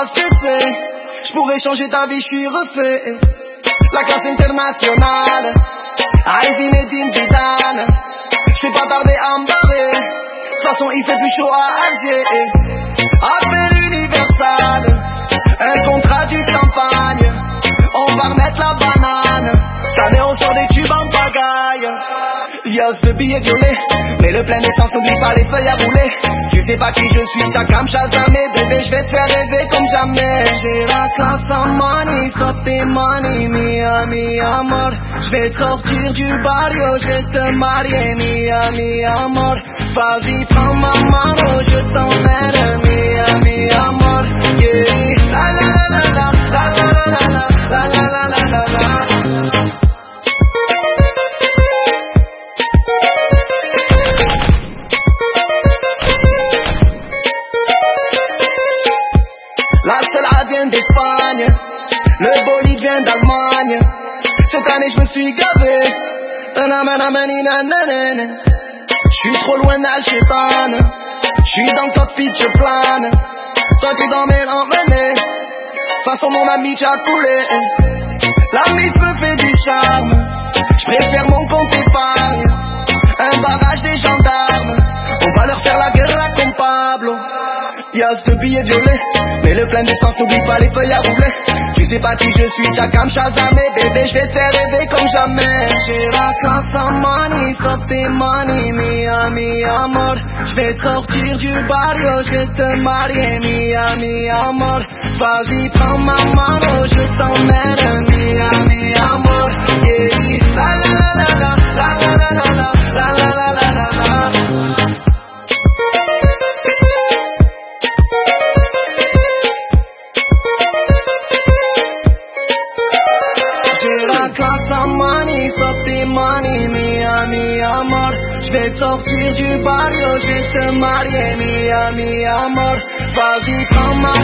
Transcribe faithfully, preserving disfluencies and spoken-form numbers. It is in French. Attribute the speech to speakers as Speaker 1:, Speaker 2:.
Speaker 1: stresser. J'pourrais changer ta vie, j'suis refait. La classe internationale, Aiz Zinedine Zidane. J'fais pas tarder à me barrer. De toute façon il fait plus chaud à Alger. Appel universal, un contrat du champagne. On va remettre la banane. Cette année on sort des tubes en pagaille. Y'a de billets violets, mais le plein d'essence, n'oublie pas les feuilles à rouler. Tu sais pas qui je suis, Chakam Shazamé. Bébé, je vais te faire rêver comme jamais. J'ai la classe en money, stop tes money. Mia, mi amor, je vais te sortir du barrio, je vais te marier. Mia, mi amor, vas-y prends ma mano, je t'emmène. Mia, mi amor, yeah. La la la la la, la la la la la, la la la la la la. La seule vient d'Espagne, le bolide vient d'Allemagne. Cette année je me suis gavé. J'suis trop loin d'Al-Shaitan. J'suis dans le cockpit, je plane. Toi t'es dans mes emmenés. Façon mon ami t'as coulé. La mise me fait du charme. J'préfère mon compte épargne. Un barrage des gendarmes. On va leur faire la guerre comme Pablo. Y'a ce billet violet, mais le plein d'essence, n'oublie pas les feuilles à rouler. Tu sais pas qui je suis, Chakam Shazamé. Bébé, je vais te faire rêver comme jamais. J'ai la classe en money, stop tes money. Mia, mi amor, je vais te sortir du barrio, je vais te marier. Mia, mi amor, vas-y prends ma mano, je t'emmène. Mia, mi amor, yeah. La la la la la, la la la la la, la la la la la la. J'ai la classe en money, stop tes money. Mia, mi amor, je vais te sortir du barrio, je vais te marier. Mia, mi amor, vas-y prends ma